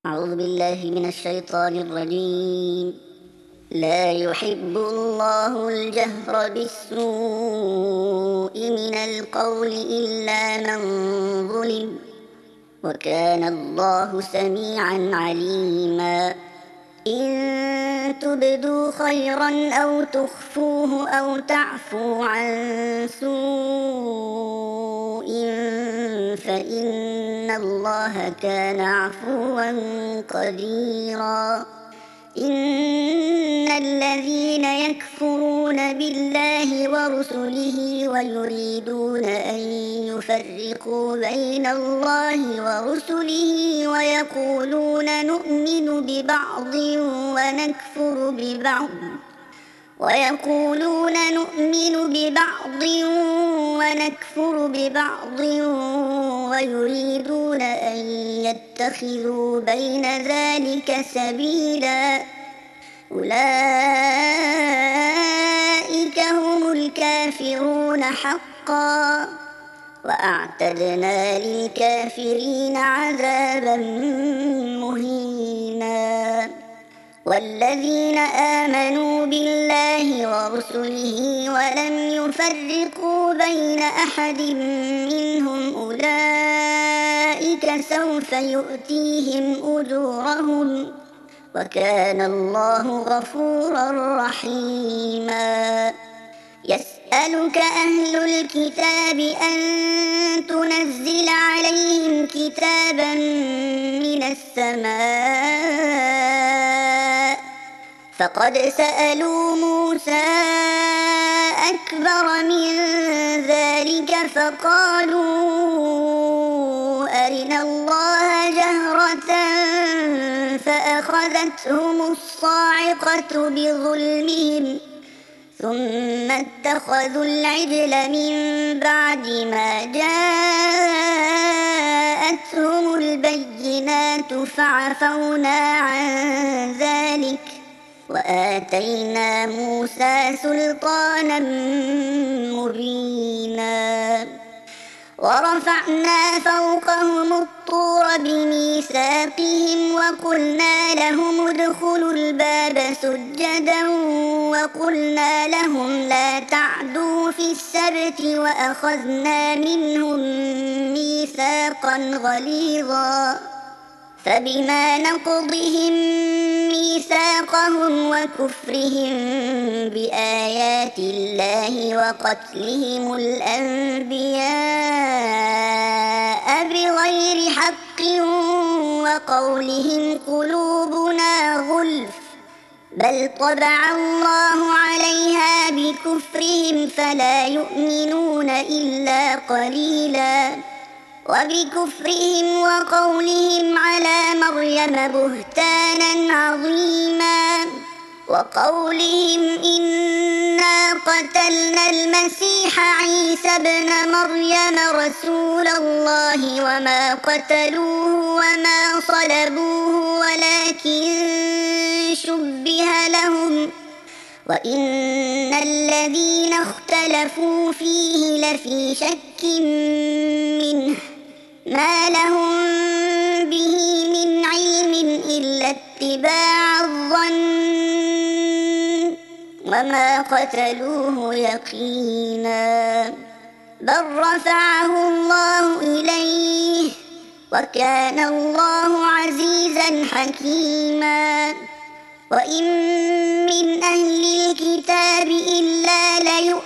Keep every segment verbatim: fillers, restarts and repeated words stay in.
أعوذ بالله من الشيطان الرجيم. لا يحب الله الجهر بالسوء من القول إلا من ظلم، وكان الله سميعا عليما. إن تبدوا خيرا أو تخفوه أو تعفو عن سوء فإن الله كان عفوا قديرا. إن الذين يكفرون بالله ورسله ويريدون أن يفرقوا بين الله ورسله ويقولون نؤمن ببعض ونكفر ببعض ويقولون نؤمن ببعض ونكفر ببعض ويريدون أن يتخذوا بين ذلك سبيلا، أولئك هم الكافرون حقا، وأعتدنا للكافرين عذابا مهينا. والذين آمنوا بالله ورسله ولم يفرقوا بين أحد منهم أولئك سوف يؤتيهم أجورهم، وكان الله غفورا رحيما. يسألك أهل الكتاب أن تنزل عليهم كتابا من السماء، فقد سألوا موسى أكبر من ذلك فقالوا أرنا الله جهرة فأخذتهم الصاعقة بظلمهم ثم اتخذوا العجل من بعد ما جاءتهم البينات فعفونا عن ذلك وآتينا موسى سلطانا مبينا. ورفعنا فوقهم الطور بميثاقهم وقلنا لهم ادخلوا الباب سجدا وقلنا لهم لا تعدوا في السبت وأخذنا منهم ميثاقا غليظا. فبما نقضهم ميثاقهم وكفرهم بآيات الله وقتلهم الأنبياء بغير حق وقولهم قلوبنا غلف بل طبع الله عليها بكفرهم فلا يؤمنون إلا قليلا. وبكفرهم وقولهم على مريم بهتانا عظيما، وقولهم إنا قتلنا المسيح عيسى ابن مريم رسول الله وما قتلوه وما صلبوه ولكن شبه لهم وإن الذين اختلفوا فيه لفي شك منه ما لهم به من علم إلا اتباع الظن وما قتلوه يقينا بل رفعه الله إليه وكان الله عزيزا حكيما. وإن من أهل الكتاب إلا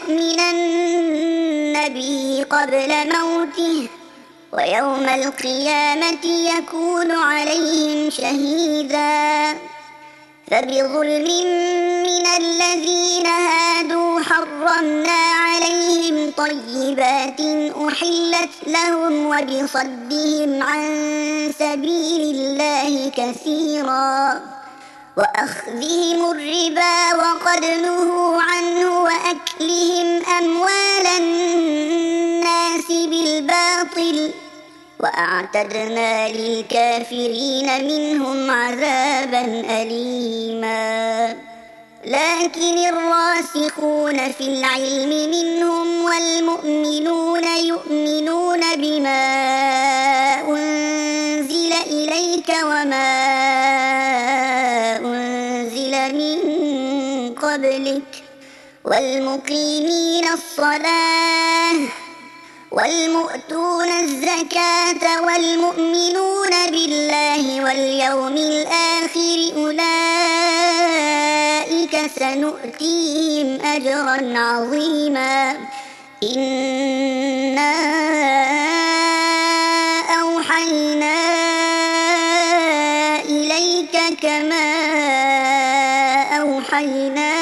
ليؤمنن به قبل موته ويوم القيامة يكون عليهم شهيدا. فبظلم من الذين هادوا حرمنا عليهم طيبات أحلت لهم وبصدهم عن سبيل الله كثيرا وأخذهم الربا وقد نهوا عنه وأكلهم أموال الناس بالباطل وأعتدنا للكافرين منهم عذابا أليما. لكن الراسخون في العلم منهم والمؤمنون يؤمنون بما أنزل إليك إليك وما أنزل من قبلك والمقيمين الصلاة والمؤتون الزكاة والمؤمنون بالله واليوم الآخر أولئك سنؤتيهم أجرا عظيما إنا أوحينا إليك كما أوحينا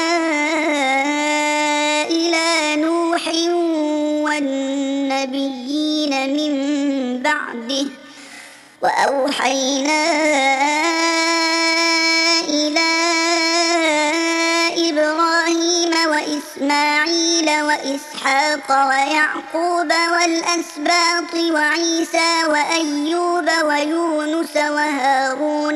إلى نوح والنبيين من بعده وأوحينا إلى إبراهيم وإسماعيل وإسحاق ويعقوب والأسباط وعيسى وأيوب ويونس وهارون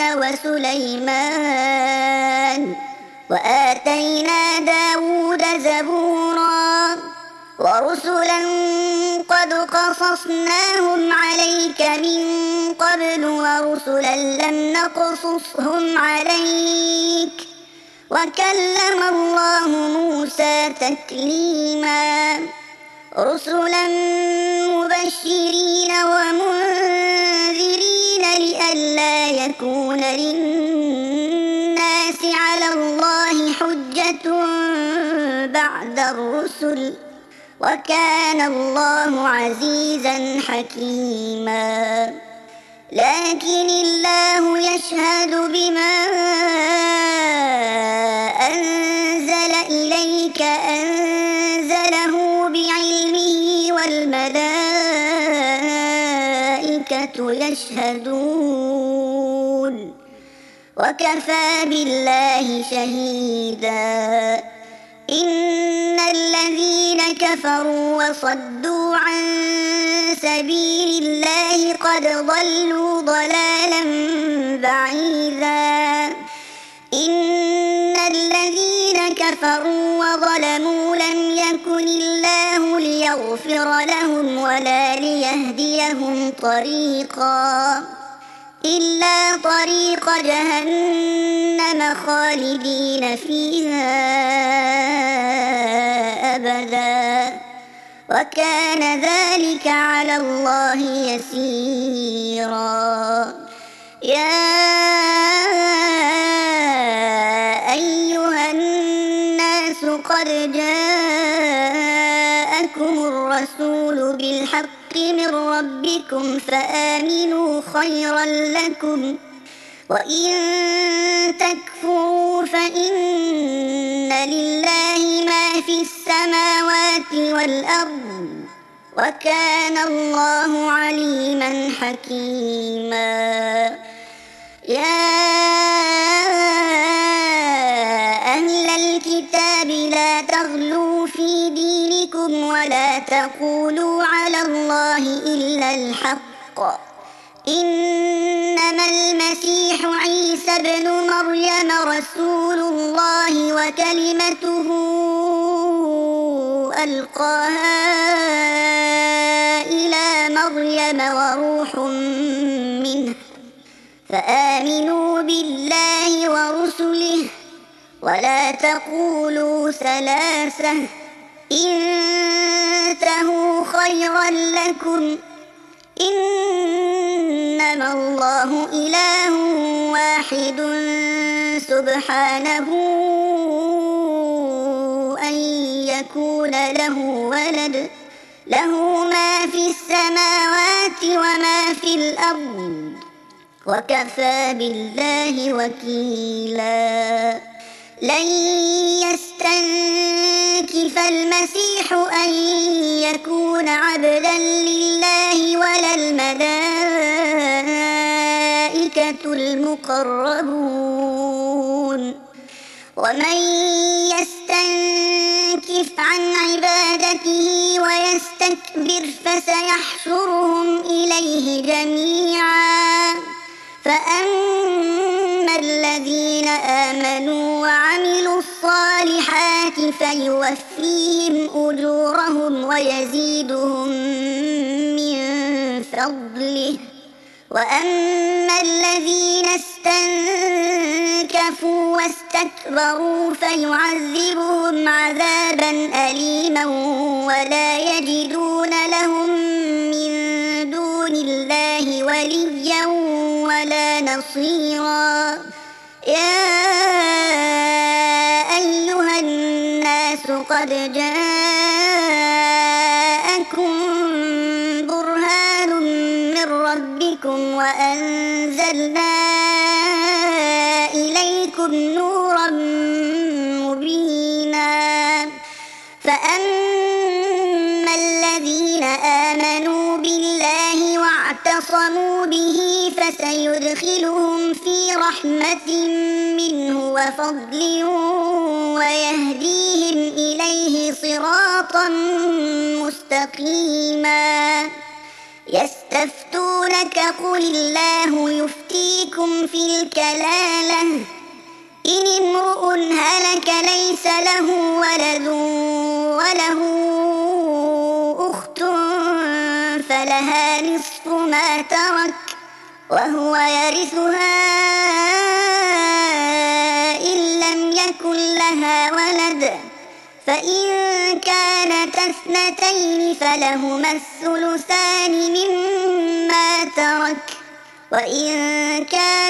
وسليمان وآتينا داود زبورا ورسلا قد قصصناهم عليك من قبل ورسلا لم نقصصهم عليك وكلم الله موسى تكليما رسلا مبشرين ومنذرين لئلا يكون للناس على الله حجة بعد الرسل وكان الله عزيزا حكيما لكن الله يشهد بما أنزل إليك أنزله بعلمه والملائكة يشهدون وكفى بالله شهيدا إن الذين كفروا وصدوا عن سبيل الله قد ضلوا ضلالا بعيدا إن الذين كفروا وظلموا لم يكن الله ليغفر لهم ولا ليهديهم طريقا إلا طريق جهنم خالدين فيها أبدا وكان ذلك على الله يسيرا يا أيها الناس قد جاءكم الرسول بالحق من ربكم فآمنوا خيرا لكم وإن تكفروا فإن لله ما في السماوات والأرض وكان الله عليما حكيما يا أهل الكتاب لا تغلوا في دينكم ولا تقولوا على الله إلا الحق إنما المسيح عيسى ابن مريم رسول الله وكلمته ألقاها إلى مريم وروح منه فآمنوا بالله ورسله ولا تقولوا ثلاثة انتهوا خيرا لكم إنما الله إله واحد سبحانه أن يكون له ولد له ما في السماوات وما في الأرض وكفى بالله وكيلا لن يستنكف المسيح أن يكون عبدا لله ولا الملائكة المقربون ومن يستنكف عن عبادته ويستكبر فسيحشرهم إليه جميعا فأما الذين آمنوا وعملوا الصالحات فيوفيهم أجورهم ويزيدهم من فضله وأما الذين استنكفوا واستكبروا فيعذبهم عذابا أليما ولا يجدون لهم من دون الله وليا ولا نصيرا. يا أيها الناس قد جاءكم برهان من ربكم وأنزلنا إليكم نورا مبينا. فأما الذين آمنوا بالله واعتصموا به فسيدخلهم في رحمة منه وفضل ويهديهم إليه صراطا مستقيما. يستفتونك قل الله يفتيكم في الكلالة إن امرؤ هلك ليس له ولد وله أخت فلها نصف ما ترك وهو يرثها إن لم يكن لها ولد، فإن كانت اثنتين فلهما الثلثان مما ترك، وإن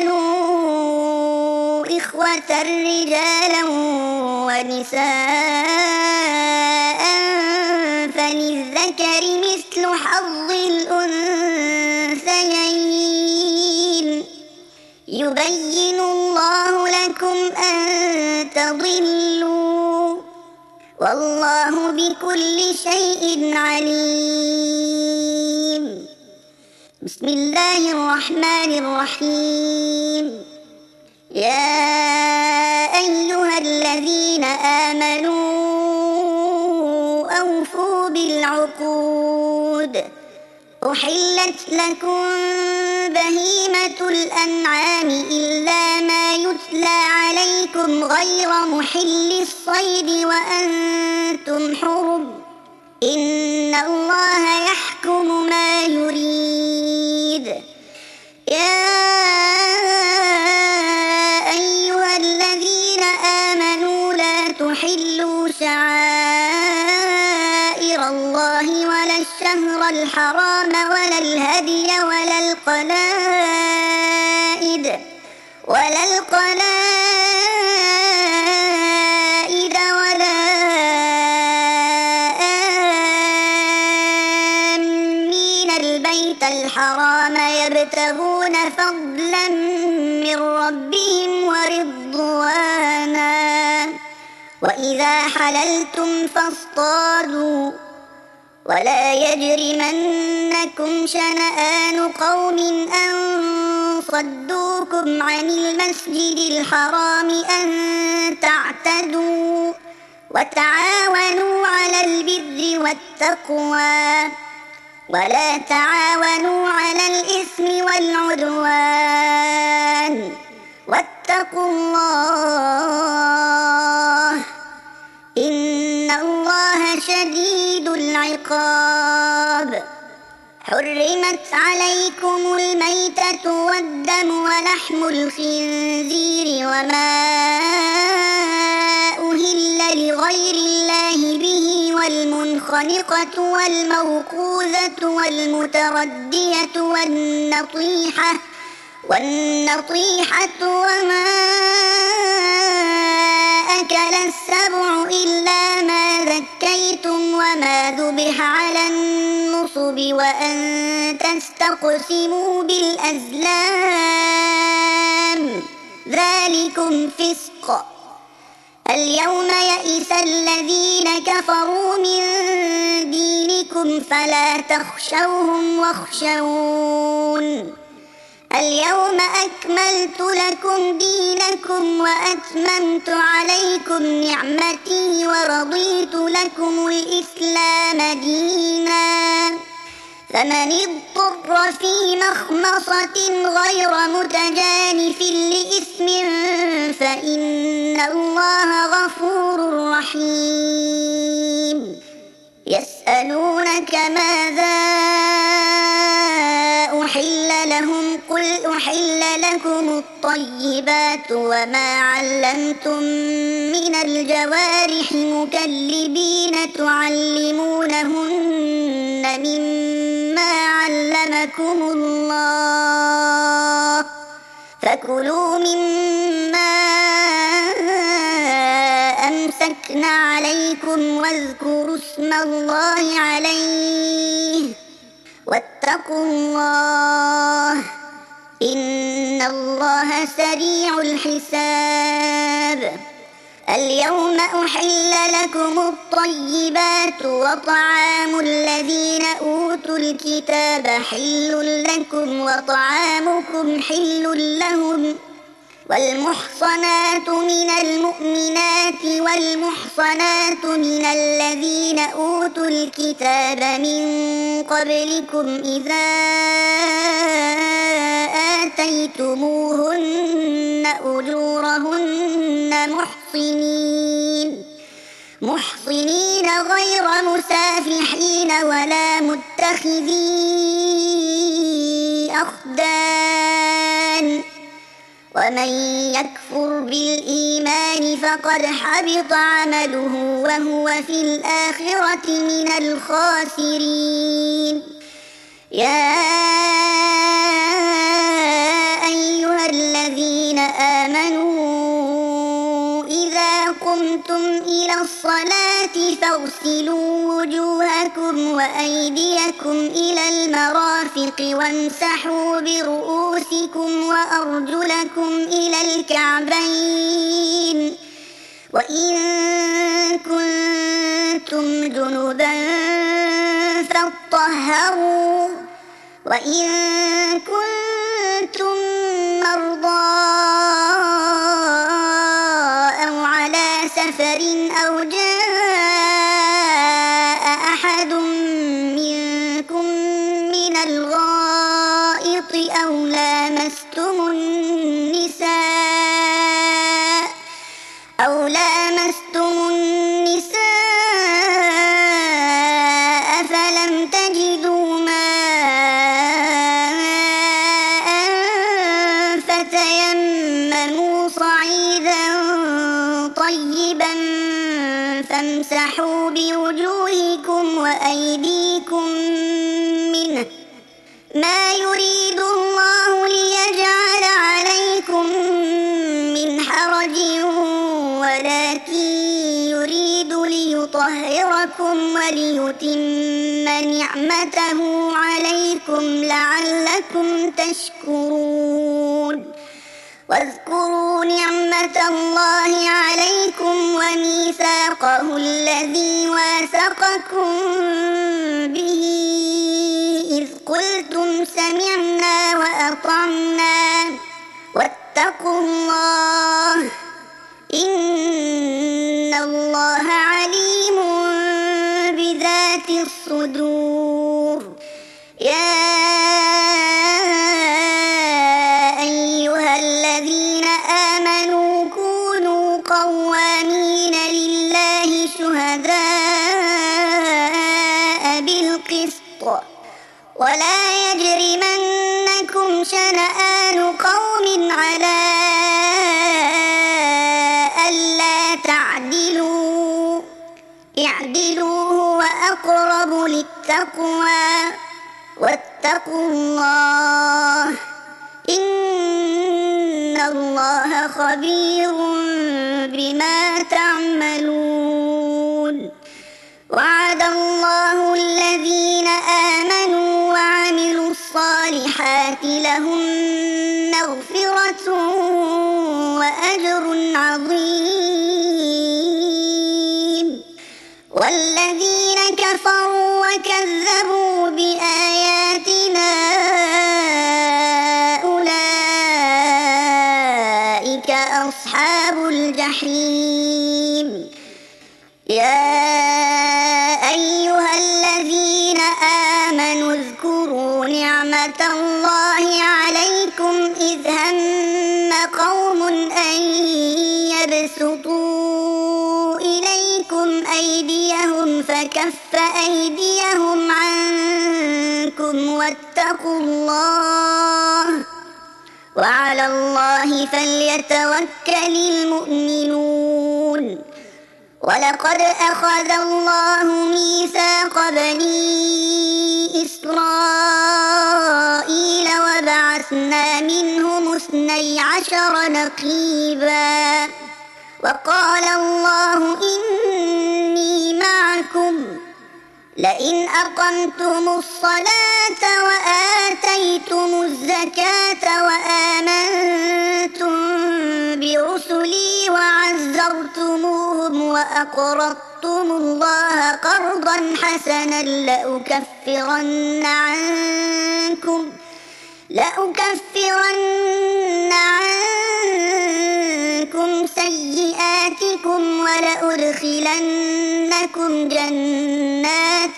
كانوا إخوة رجالا ونساء فللذكر مثل حظ الأنثيين. يبين الله لكم أن تضلوا والله بكل شيء عليم. بسم الله الرحمن الرحيم. يا أيها الذين آمنوا أوفوا بالعقود. أحلت لكم بهيمة الأنعام إلا ما يتلى عليكم غير محل الصيد وأنتم حرم، إن الله يحكم ما يريد. يا أيها الذين آمنوا لا تحلوا شعائر الله ولا الشهر الحرام ولا الهدي ولا القلائد ولا القلائد ولا آمين البيت الحرام يبتغون فضلا من ربهم ورضوانا. وإذا حللتم فاصطادوا ولا يجرمنكم شنآن قوم أن صدوكم عن المسجد الحرام أن تعتدوا وتعاونوا على البر والتقوى ولا تعاونوا على الإثم والعدوان واتقوا الله إن الله شديد العقاب. حرمت عليكم الميتة والدم ولحم الخنزير وما أهل لغير الله به والمنخنقة والموقوذة والمتردية والنطيحة والنطيحة وما أكل السبع إلا ما ذكيتم وما ذبح على النصب وأن تستقسموا بالأزلام ذلكم فسق. اليوم يئس الذين كفروا من دينكم فلا تخشوهم واخشون. اليوم أكملت لكم دينكم وأتممت عليكم نعمتي ورضيت لكم الإسلام دينا. فمن اضطر في مخمصة غير متجانف لإثم فإن الله غفور رحيم. يسألونك ماذا أحل لهم قل أحل لكم الطيبات وما علمتم من الجوارح مكلبين تعلمونهن مما علمكم الله فكلوا مما أمسكن عليكم واذكروا اسم الله عليه واتقوا الله إن الله سريع الحساب. اليوم أحل لكم الطيبات وطعام الذين أوتوا الكتاب حل لكم وطعامكم حل لهم والمحصنات من المؤمنات والمحصنات من الذين أوتوا الكتاب من قبلكم إذا آتيتموهن أجورهن محصنين محصنين غير مسافحين ولا متخذي أخدان ومن يكفر بالإيمان فقد حبط عمله وهو في الآخرة من الخاسرين. يا أيها الذين آمنوا إذا قمتم إلى الصلاة فاغسلوا وجوهكم وأيديكم إلى المرافق وامسحوا برؤوسكم وأرجلكم إلى الكعبين وإن كنتم جنبا فاطهروا وإن كنتم مرضى أو على سفر أو جاء أحد منكم من الغائط أو لامستم النساء أو لامستم النساء فلم تجدوا ماء فتيمموا صعيدا طيبا فامسحوا بوجوهكم وأيديكم منه ما يريد الله ليجعل عليكم من حرج ولكن يريد ليطهركم وليتم نعمته عليكم لعلكم تشكرون. واذكروا نعمة الله عليكم وميثاقه الذي واثقكم به إذ قلتم سمعنا وأطعنا واتقوا الله إن الله عليم بذات الصدور. يا أيها الذين آمنوا كونوا قوامين لله شهداء بالقسط ولا يجرمنكم شنآن قوم على ألا تعدلوا اعدلوا هو أقرب للتقوى واتقوا الله إن الله خبير بما تعملون. وعد الله الذين آمنوا وعملوا الصالحات لهم مغفرة وأجر عظيم. والذين كفروا وكذبوا بآياتنا أولئك أصحاب الجحيم. يا أيها الذين آمنوا اذكروا نعمة الله عليكم إذ هم قوم أن يبسطوا إليكم أيديهم فكف أيديهم عنكم واتقوا الله وعلى الله فليتوكل المؤمنون ولقد أخذ الله ميثاق بني إسرائيل وبعثنا منهم اثني عشر نقيبا وقال الله إني معكم لئن أقمتم الصلاة وآتيتم الزكاة وآمنتم برسلي وعزرتموهم وأقرضتم الله قرضا حسنا لأكفرن عنكم لأكفرن عنكم سيئاتكم ولأدخلنكم جنات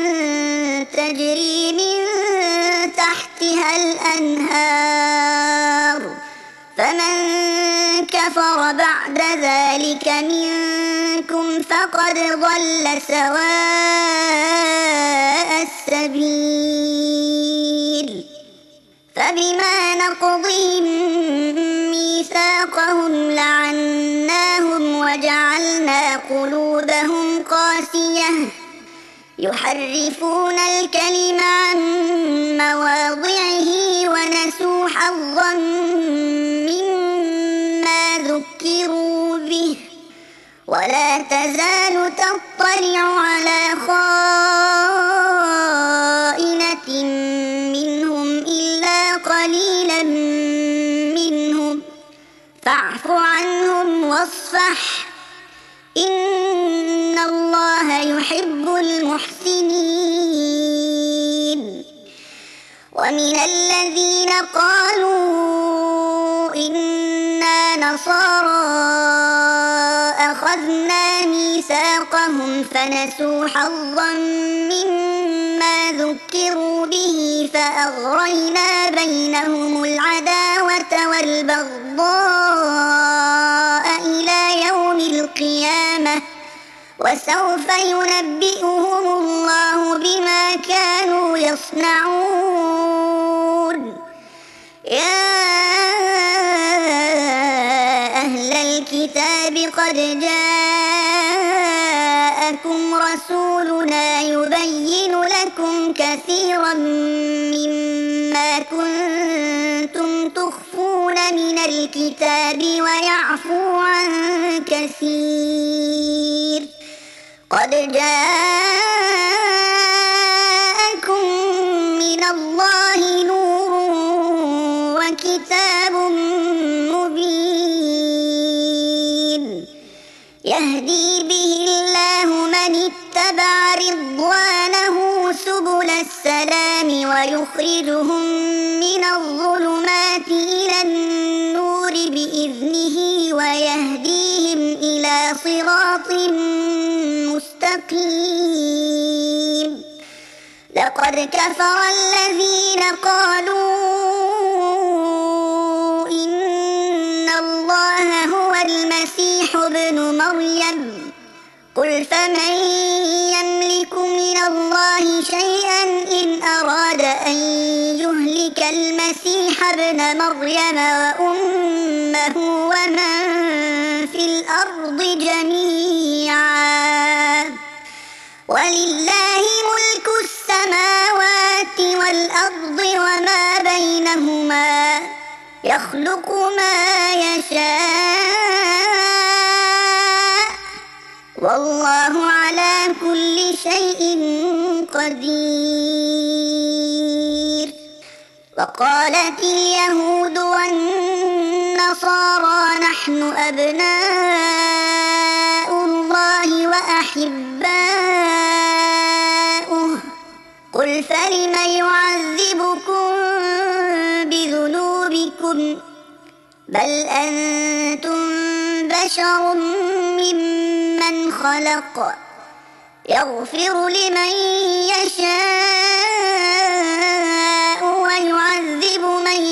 تجري من تحتها الأنهار فمن كفر بعد ذلك منكم فقد ضل سواء السبيل فبما نقضهم ميثاقهم لعناهم وجعلنا قلوبهم قاسية يحرفون الكلم عن مواضعه ونسوا حظا مما ذكروا به ولا تزال تطلع على خائنة منهم إلا قليلا منهم فاعف عنهم واصفح إن الله يحب المحسنين ومن الذين قالوا إنا نصارى أخذنا ميثاقهم فنسوا حظا مما ذكروا به فأغرينا بينهم العداوة والبغضاء إلى يوم القيامة وسوف ينبئهم الله بما كانوا يصنعون يا أهل الكتاب قد جاءكم رسولنا يبين لكم كثيرا مما كنتم تخفون من الكتاب ويعفو عن كثير قد جاءكم من الله نور وكتاب مبين يهدي به الله من اتبع رضوانه سبل السلام ويخرجهم من الظلمات إلى النور بإذنه ويهديهم إلى صراط مستقيم لقد كفر الذين قالوا إن الله هو المسيح ابن مريم قل فمن يملك من الله شيئا إن أراد أن يهلك المسيح ابن مريم وأمه ومن في الأرض جميعا ولله ملك السماوات والأرض وما بينهما يخلق ما يشاء والله على كل شيء قدير وقالت اليهود والنصارى نحن أبناء الله وأحباؤه قل فلم يعذبكم بذنوبكم بل أنتم بشر ممن خلق يغفر لمن يشاء ويعذب من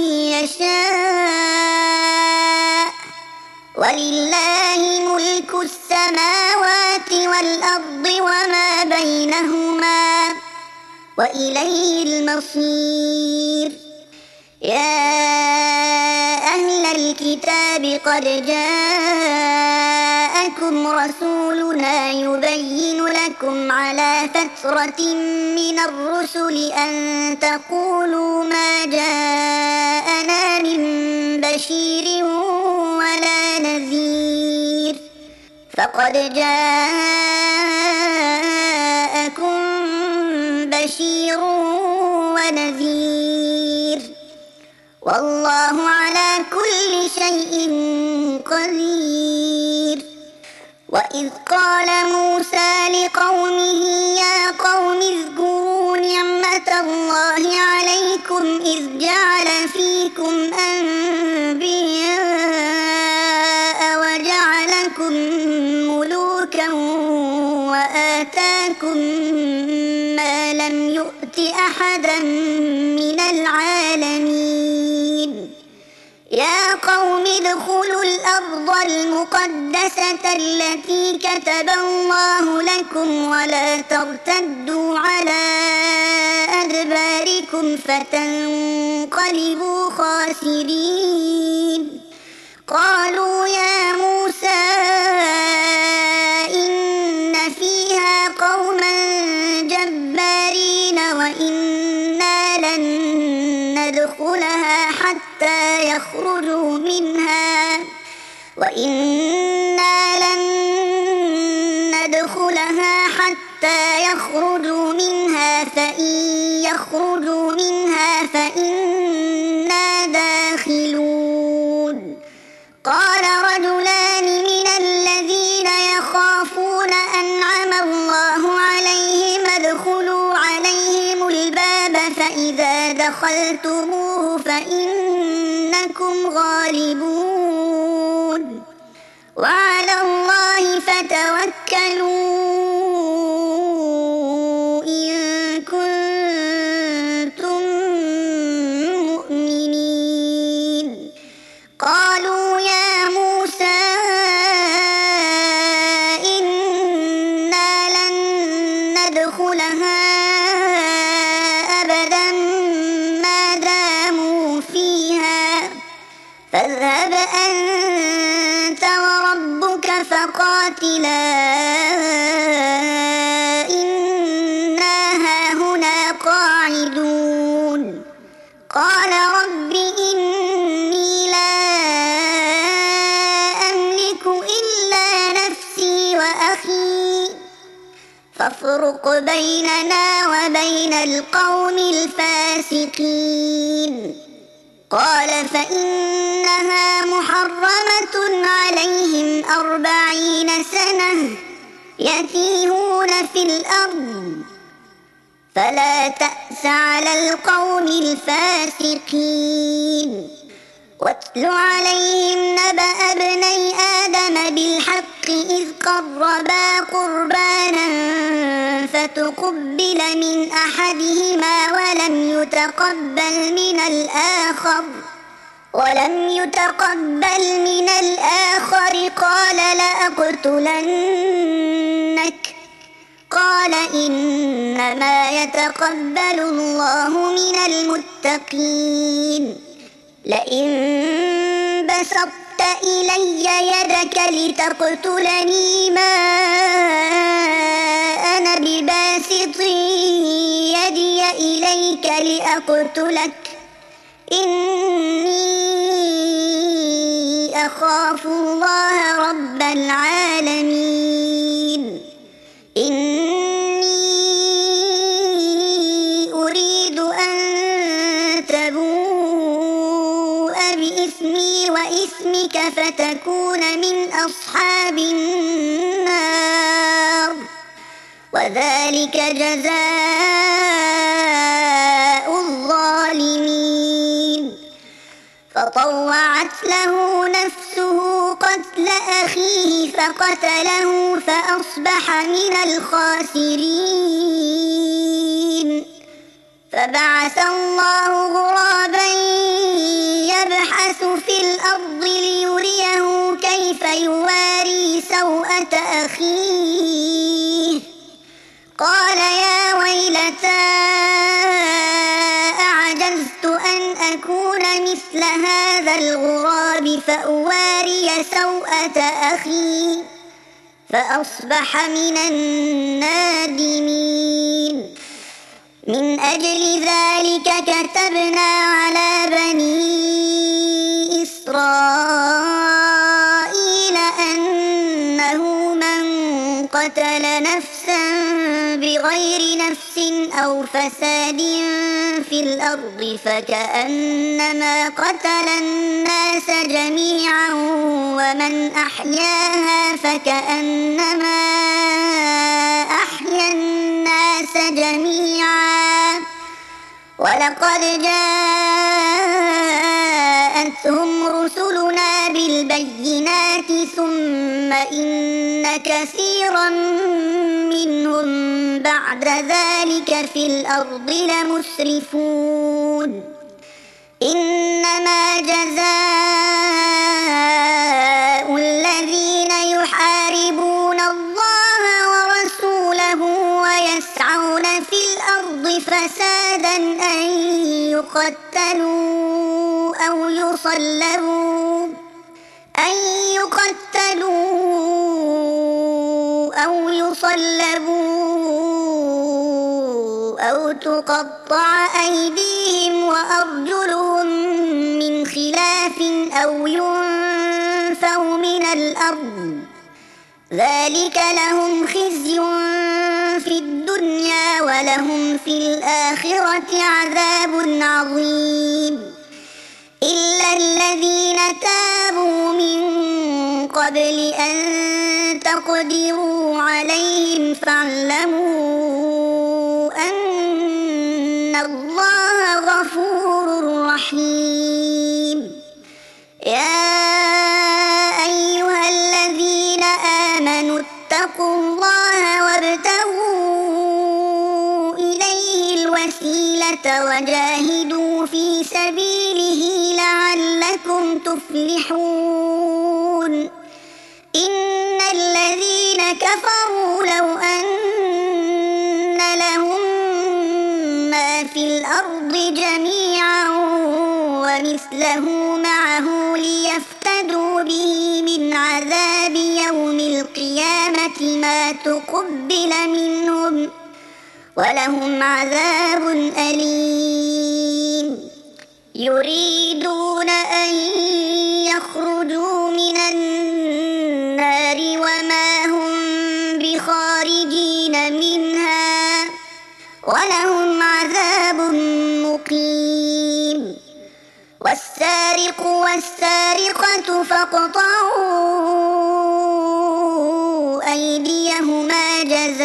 يشاء ولله ملك السماوات والأرض وما بينهما وإليه المصير يا الكتاب قد جاءكم رسولنا يبين لكم على فترة من الرسل أن تقولوا ما جاءنا من بشير ولا نذير فقد جاءكم بشير ونذير والله على كل شيء قدير. وإذ قال موسى لقومه يا قوم اذكروا نعمة الله عليكم إذ جعل فيكم أنبياء وجعلكم ملوكا وآتاكم ما لم يؤت أحدا من العالمين يا قوم ادخلوا الأرض المقدسة التي كتب الله لكم ولا ترتدوا على أدباركم فتنقلبوا خاسرين. قالوا يا موسى إن فيها قوما جبارين وإنا لن ندخلها حتى يخرجوا منها وإنا لن ندخلها حتى يخرجوا منها فإن يخرجوا منها فإنا داخلون. قال رجلان من الذين يخافون أنعم الله عليهم ادخلوا عليهم الباب فإذا دخلتموه فإنكم غالبون وعلى الله فتوكلوا إن كنتم مؤمنين. قالوا يا موسى إنا لن ندخلها أبدا ما داموا فيها فاذهب أنت وربك فقاتلا إنا هاهنا قاعدون. قال رب إني لا أملك إلا نفسي وأخي فافرق بيننا وبين القوم الفاسقين. قال فإنها محرمة عليهم أربعين سنة يتيهون في الأرض فلا تأس على القوم الفاسقين. واتل عليهم نبأ ابني آدم بالحق إذ قربا قربانا فتقبل من أحدهما ولم يتقبل من الآخر ولم يتقبل من الآخر قال لأقتلنك. قال إنما يتقبل الله من المتقين. لئن بسطت إلي يدك لتقتلني ما أنا بباسط يدي إليك لأقتلك إني أخاف الله رب العالمين. إني أريد أن تبوء بإثمي وإثمك فتكون من أصحاب النار وذلك جزاء الظالمين. فطوعت له نفسه قتل أخيه فقتله فأصبح من الخاسرين. فبعث الله غرابا يبحث في الأرض ليريه كيف يواري سوءة أخيه. قال يا ويلتى أعجزت أن أكون مثل هذا الغراب فأواري سوءة أخيه فأصبح من النادمين. من أجل ذلك كتبنا على بني إسرائيل أنه من قتل نفسا بغير نفس أو فساد في الأرض فكأنما قتل الناس جميعا ومن أحياها فكأنما أحيا الناس جميعا. ولقد جاءتهم رسلنا بالبينات ثم إن كثيرا منهم بعد ذلك في الأرض لمسرفون. إنما جزاء الذين يحاربون الله ورسوله ويسعون في الأرض فسادا أن يقتلوا أو يصلبوا أن يقتلوا أو يصلبوا أو تقطع أيديهم وأرجلهم من خلاف أو ينفوا من الأرض ذلك لهم خزي في الدنيا ولهم في الآخرة عذاب عظيم. إلا الذين تابوا من قبل أن تقدروا عليهم فاعلموا أن الله غفور رحيم. يا أيها الذين آمنوا اتقوا الله وابتغوا إليه الوسيلة وجاهدوا في سبيله لعلكم تفلحون. إن الذين كفروا لو أن لهم ما في الأرض جميعا ومثله معه ليفتدوا به من عذاب يوم القيامة ما تقبل منهم ولهم عذاب أليم. يريدون أن يخرجوا من النار وما هم بخارجين منها ولهم عذاب مقيم. والسارق والسارقة فاقطعوا أيديهما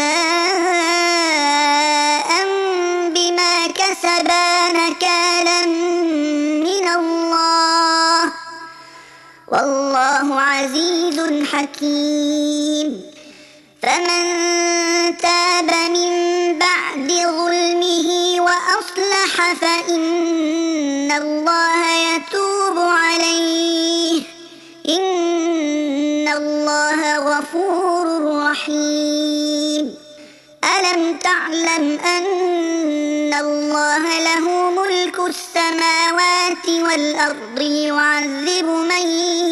جزاء بما كسبا نكالا من الله والله عزيز حكيم. فمن تاب من بعد ظلمه وأصلح فإن الله يتوب عليه إن الله غفور رحيم. ألم تعلم أن الله له ملك السماوات والأرض يعذب من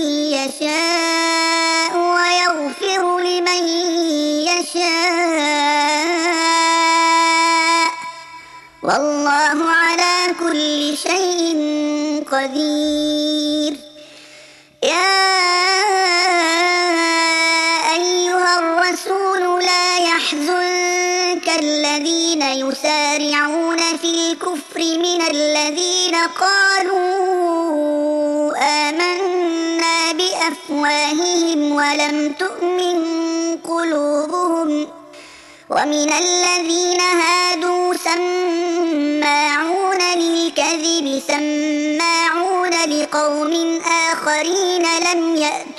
يشاء ويغفر لمن يشاء والله على كل شيء قدير. يا أيها الرسول لا يحزنك الذين يسارعون في الكفر من الذين قالوا آمنا بأفواههم ولم تؤمن قلوبهم ومن الذين هادوا سماعون للكذب سماعون لقوم آخرين لم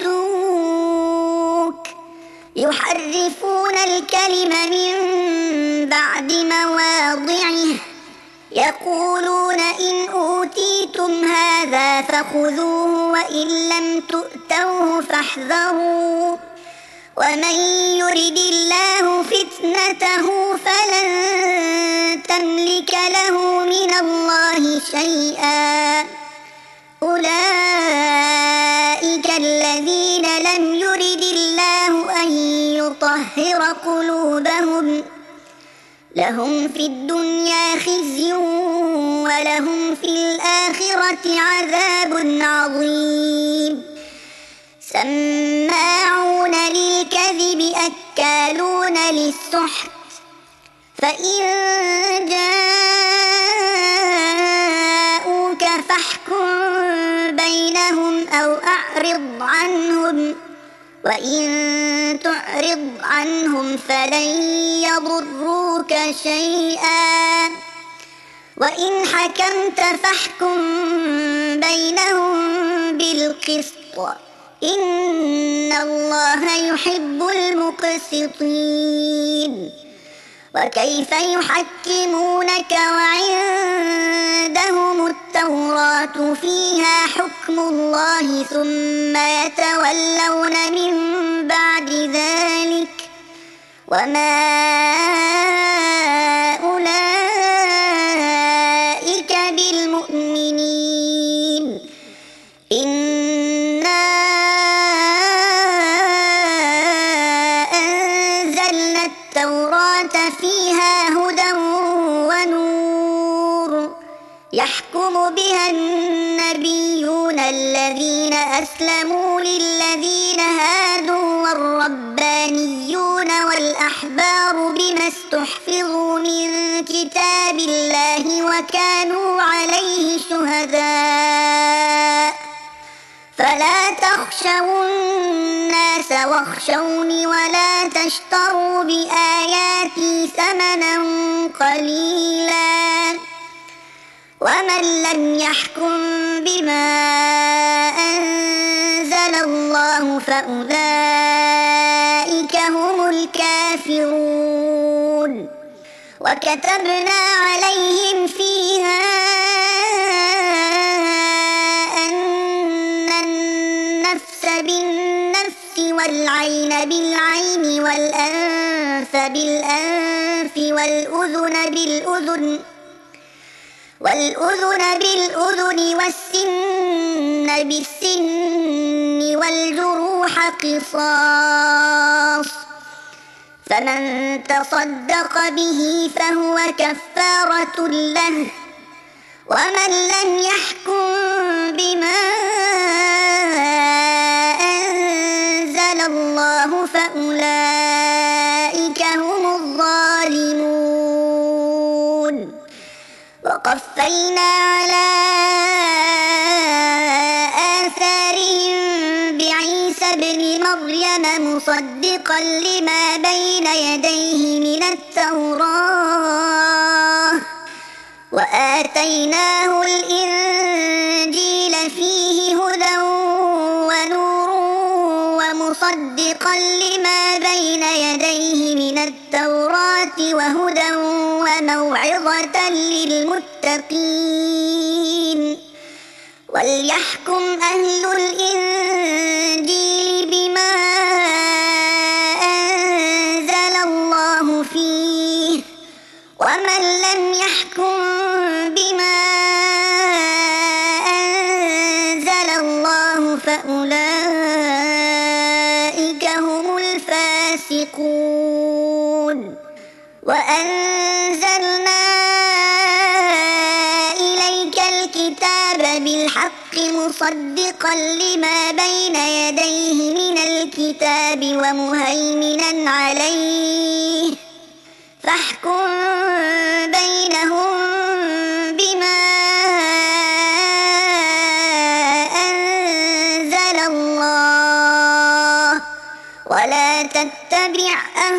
يأتوك يحرفون الكلم من بعد مواضعه يقولون إن أوتيتم هذا فخذوه وإن لم تؤتوه فاحذروا ومن يرد الله فتنته فلن تملك له من الله شيئا. أولئك ويطهر قلوبهم لهم في الدنيا خزي ولهم في الآخرة عذاب عظيم سماعون للكذب أكالون للسحت فإن جاءوك فاحكم بينهم أو أعرض عنهم وإن تعرض عنهم فلن يضروك شيئا وإن حكمت فاحكم بينهم بالقسط إن الله يحب المقسطين وكيف يحكمونك وعندهم التوراة فيها حكم الله ثم يتولون من بعد ذلك وما أولئك بالمؤمنين إنا أنزلنا التوراة فيها هدى ونور يحكم بها النبيون الذين أسلموا للذين هادوا والربانيون والأحبار بما استحفظوا من كتاب الله وكانوا عليه شهداء فلا تخشوا الناس واخشوني ولا تشتروا بآياتي ثمنا قليلا ومن لم يحكم بما أنزل الله فأولئك هم الكافرون وكتبنا عليهم فيها أن النفس بالنفس والعين بالعين والأنف بالأنف والأذن بالأذن والأذن بالأذن والسن بالسن والجروح قصاص فمن تصدق به فهو كفارة له ومن لم يحكم بما أنزل الله فأولئك هم الظالمون وقفينا على آثارهم بعيسى ابن مريم مصدقا لما بين يديه من التوراة وآتيناه الإنجيل فيه هدى ونور ومصدقا لما بين يديه من التوراة وهدى وموعظة للمتقين وليحكم أهل الإنجيل بما أنزل الله فيه ومن لم يحكم بما أنزل الله فأولئك هم الفاسقون وأنزلنا إليك الكتاب بالحق مصدقا لما بين يديه من الكتاب ومهيمنا عليه فاحكم بينهم بما أنزل الله ولا تتبع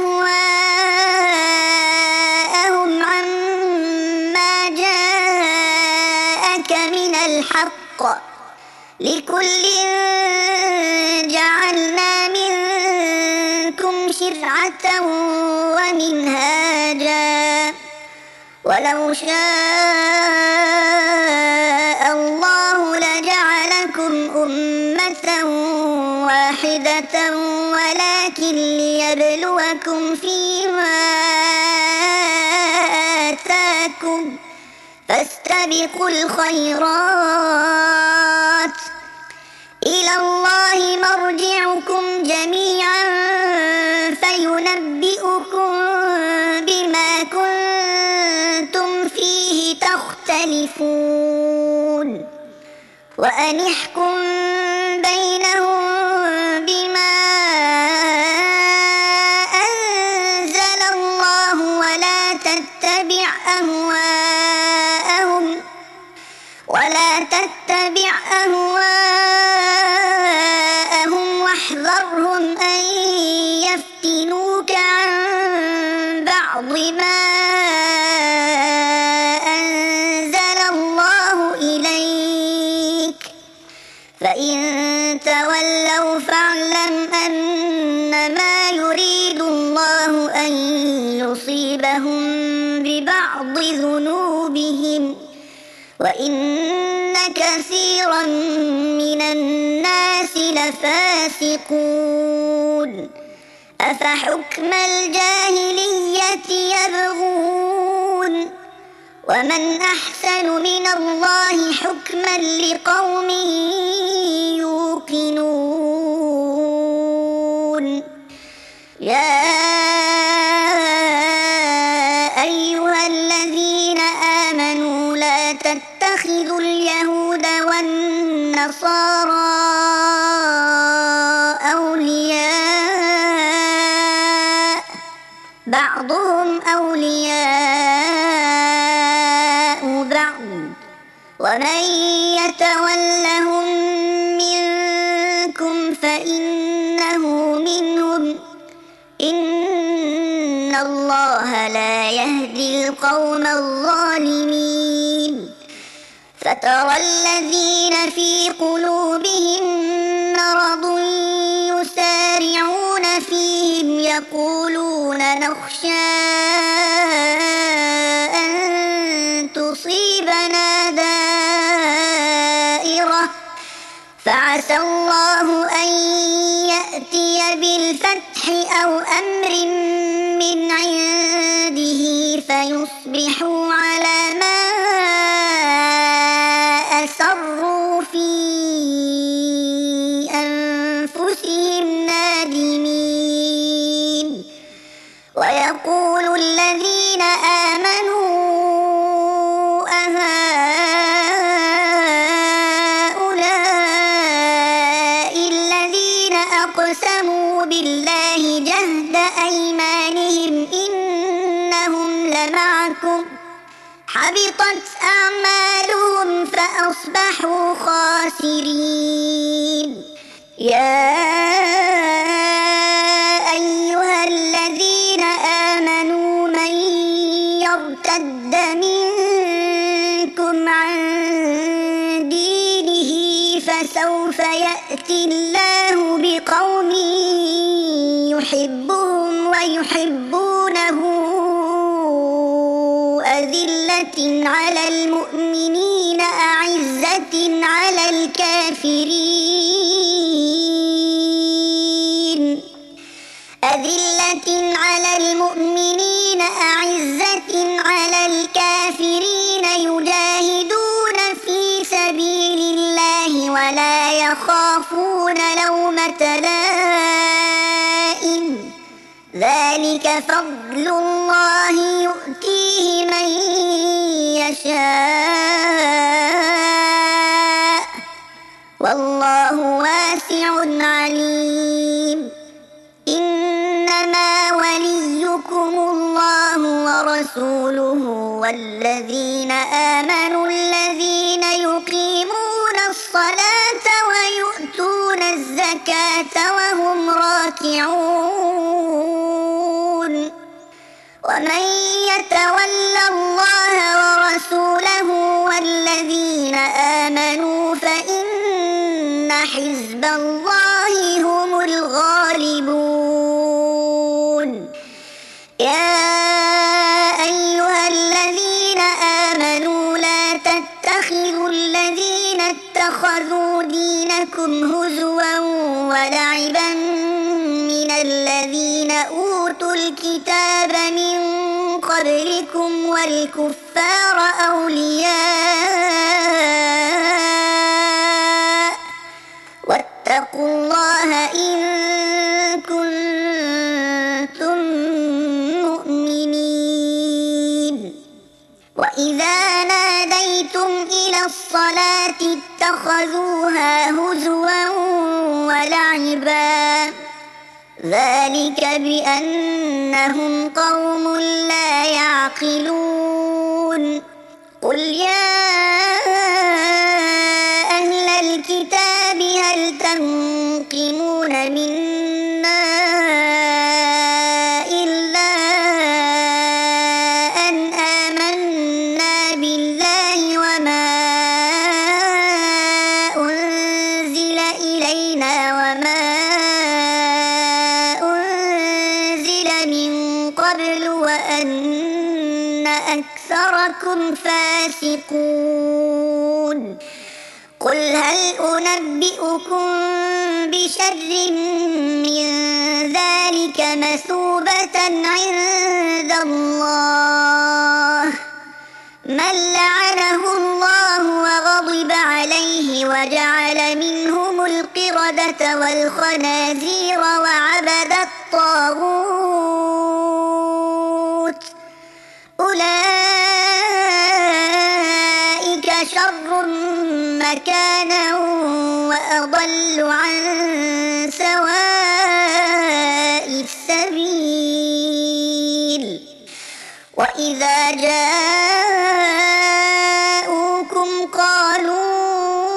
أهواءهم عما جاءك من الحق لكل جعلنا منكم شرعة ومنهاجا ولو شاء الله لجعلكم أمة واحدة ولكن ليبلوكم فيما آتاكم فاستبقوا الخيرات إلى الله مرجعكم جميعا فينبئكم يحكمون وأن احكم بينهم بما أنزل الله ولا تتبع أهواءهم ولا تتبع أهواءهم واحذرهم أن يفتنوك عن بعض ما أنزل الله إليك فإن تولوا فاعلم أنما يريد الله أن يصيبهم ببعض ذنوبهم وإن كثيرا من الناس لفاسقون أفحكم الجاهلية يبغون ومن أحسن من الله حكما لقوم يوقنون يا أيها الذين آمنوا لا تتخذوا اليهود والنصارى أولياء بعضهم أولياء بعض ومن يتولهم منكم فإنه منهم إن الله لا يهدي القوم الظالمين فترى الذين في قلوبهم مرض يسارعون فيهم يقولون نخشى أن تصيبنا دائرة فعسى الله أن يأتي بالفتح أو أمر من عنده فيصبحوا على ما أسروا في أنفسهم نادمين ويقول الذين آمنوا أهؤلاء الذين أقسموا بالله جهد أيمانهم إنهم لمعكم حبطت أعمالهم فأصبحوا خاسرين يا أيها الذين آمنوا من يرتد منكم عن دينه فسوف يأتي الله بقوم يحبهم ويحبونه أذلة على المؤمنين أعزة على الكافرين أذلة على المؤمنين أعزة على الكافرين يجاهدون في سبيل الله ولا يخافون لومة لائم ذلك فضل الله يؤتيه من يشاء والله واسع عليم إنما وليكم الله ورسوله والذين آمنوا الذين يقيمون الصلاة ويؤتون الزكاة وهم راكعون ومن يتول الله ورسوله والذين آمنوا فإن حزب الله هم الغالبون يا أيها الذين آمنوا لا تتخذوا الذين اتخذوا دينكم هزوا ولعبا من الذين أوتوا الكتاب من قبلكم والكفار أولياء واتقوا الله إن كنتم مؤمنين وإذا ناديتم الصلاة اتخذوها هزوا ولعبا ذلك بأنهم قوم لا يعقلون قل يا أهل الكتاب هل تنقمون منا إلا أن آمنا بالله وما أنزل إلينا وما أنزل من قبل وأن أكثركم فاسقون قل هل أنبئكم بشر من ذلك مثوبة عند الله من لعنه الله وغضب عليه وجعل منهم القردة والخنازير وعبد الطاغوت أولئك شر مكانا وأضل عن سواء السبيل وإذا جاءوكم قالوا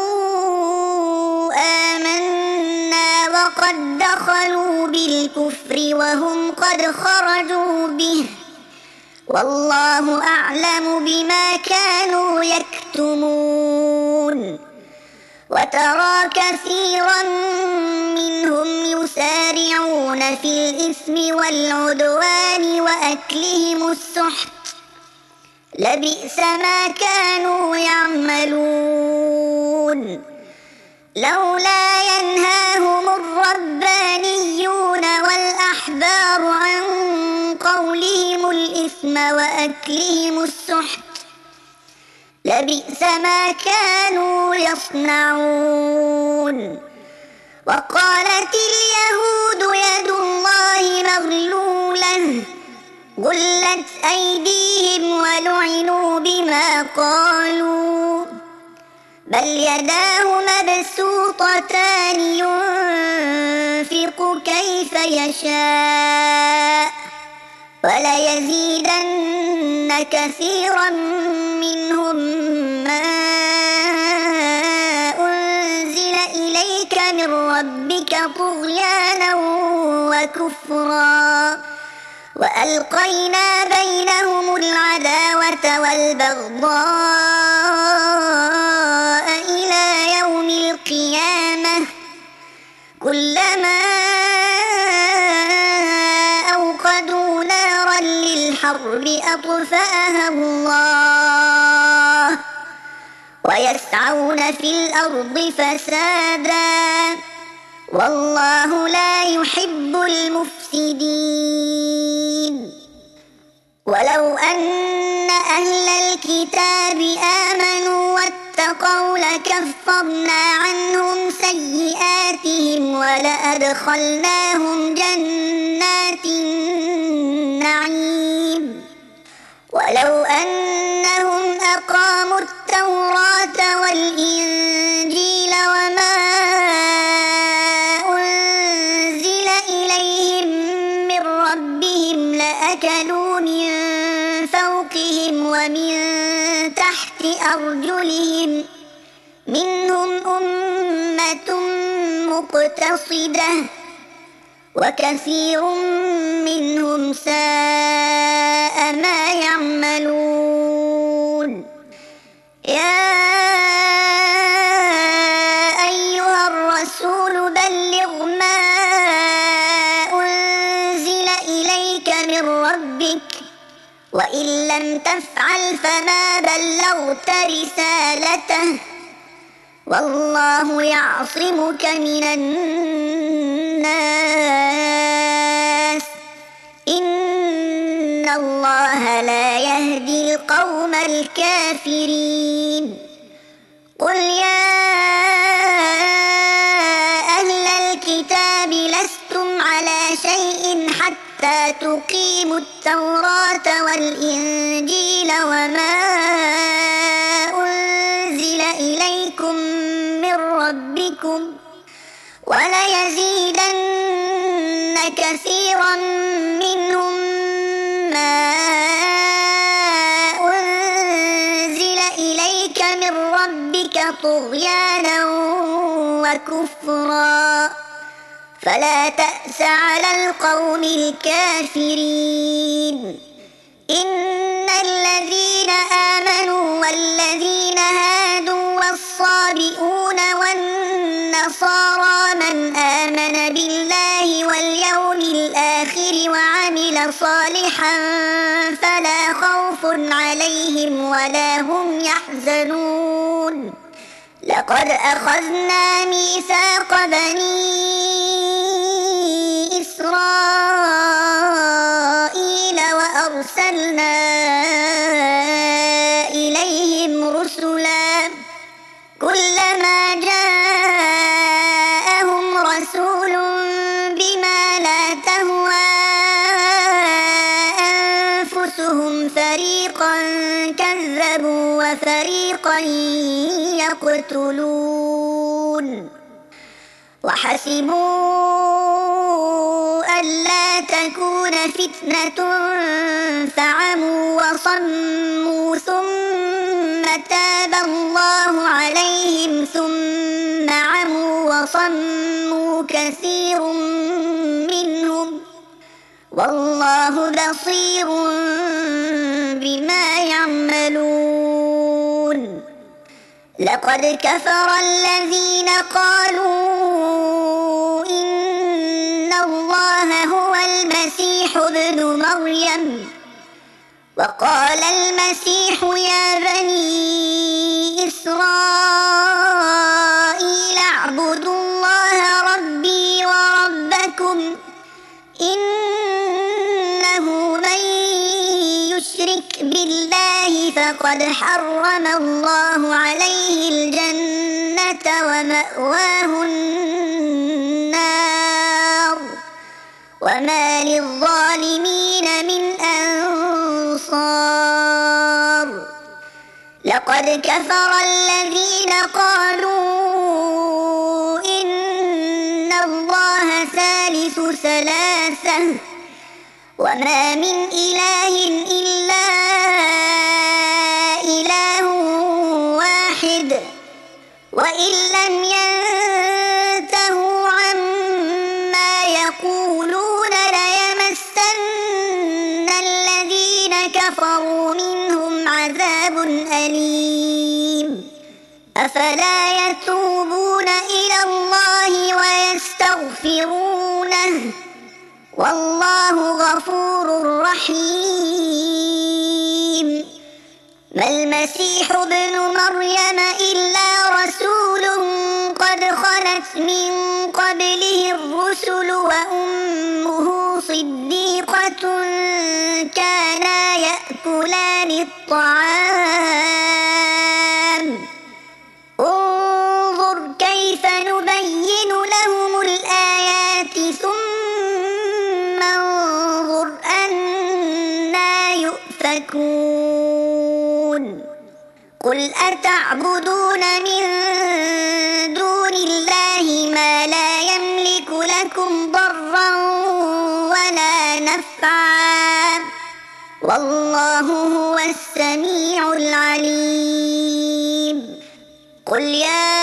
آمنا وقد دخلوا بالكفر وهم قد خرجوا به والله أعلم بما كانوا يكتمون وترى كثيرا منهم يسارعون في الإثم والعدوان وأكلهم السحت لبئس ما كانوا يعملون لولا ينهاهم الربانيون والأحبار عن قولهم الإثم وأكلهم السحت لبئس ما كانوا يصنعون وقالت اليهود يد الله مغلولة غلت أيديهم ولعنوا بما قالوا بل يداه مبسوطتان ينفق كيف يشاء وليزيدن كثيرا منهم ما أنزل إليك من ربك طغيانا وكفرا وألقينا بينهم العداوة والبغضاء إلى يوم القيامة كلما أوقدوا نارا للحرب أطفأها الله ويسعون في الأرض فسادا والله لا يحب المفسدين ولو أن أهل الكتاب آمنوا واتقوا لكفرنا عنهم سيئاتهم ولأدخلناهم جنات النعيم ولو أنهم أقاموا التوراة والإنجيل وما أنزل إليهم من ربهم لأكلوا من فوقهم ومن تحت أرجلهم منهم أمة مقتصدة وكثير منهم ساء ما يعملون يا أيها الرسول بلغ ما أنزل إليك من ربك وإن لم تفعل فما بلغت رسالته والله يعصمك من الناس إن الله لا يهدي القوم الكافرين قل يا أهل الكتاب لستم على شيء حتى تقيموا التوراة والإنجيل وما أنزل وليزيدن كثيرا منهم ما أنزل إليك من ربك طغيانا وكفرا فلا تأس على القوم الكافرين. إن الذين آمنوا والذين هادوا والصابئون والنصارى من آمن بالله واليوم الآخر وعمل صالحا فلا خوف عليهم ولا هم يحزنون. لقد أخذنا ميثاق بني إسرائيل وأرسلنا إليهم رسلا كلما جاءهم رسول بما لا تهوى أنفسهم فريقا كذبوا وفريقا يقتلون. وحسبوا ألا تكون فتنة فعموا وصموا ثم تاب الله عليهم ثم عموا وصموا كثير منهم والله بصير بما يعملون. لقد كفر الذين قالوا إن الله هو المسيح ابن مريم وقال المسيح يا بني إسرائيل اعبدوا الله ربي وربكم إنه من يشرك بالله فقد حرم الله عليه الجنة ومأواه النار وما للظالمين من أنصار. لقد كفر الذين قالوا إن الله ثالث ثلاثة وما من إله إلا إله واحد وإن لم ينتهوا عما يقولون ليمسن الذين كفروا منهم عذاب أليم. أفلا يتوبون إلى الله ويستغفرونه والله غفور رحيم. ما المسيح ابن مريم إلا رسول قد خلت من قبله الرسل وأمه صديقة كانا يأكلان الطعام انظر كيف نبين لهم الآيات ثم انظر أنا يؤفكون. قل أتعبدون من دون الله ما لا يملك لكم ضرا ولا نفعا والله هو السميع العليم. قل يا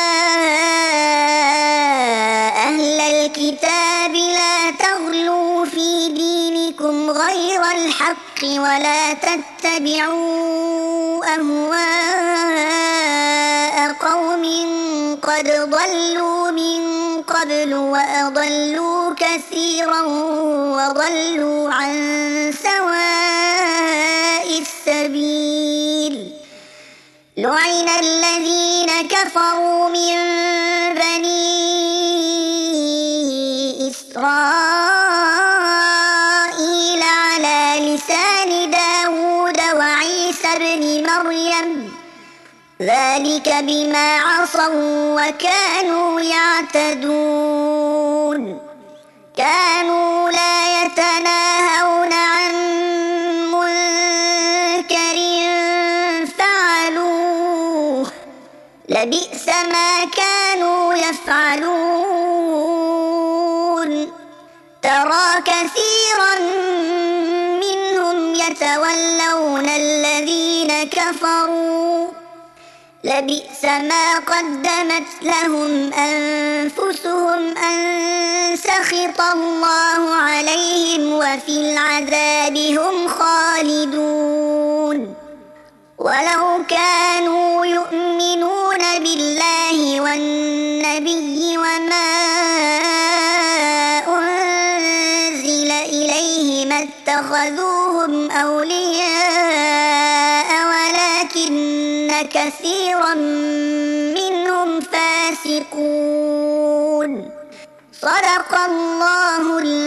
أهل الكتاب لا تغلوا في دينكم غير الحق ولا تتبعوا أهواء قوم قد ضلوا من قبل وأضلوا كثيرا وضلوا عن سواء السبيل. لعن الذين كفروا من بني إسرائيل على لسان داود وعيسى بن مريم ذلك بما عصوا وكانوا يعتدون. كانوا لا يتناهون عن منكر فعلوه لبئس ما كانوا يفعلون. وترى كثيرا منهم يتولون الذين كفروا لبئس ما قدمت لهم أنفسهم أن سخط الله عليهم وفي العذاب هم خالدون ولو كانوا يؤمنون بالله والنبي وما أنزل إليه ما اتخذوهم أولياء ولكن كثيرا منهم فاسقون صدق الله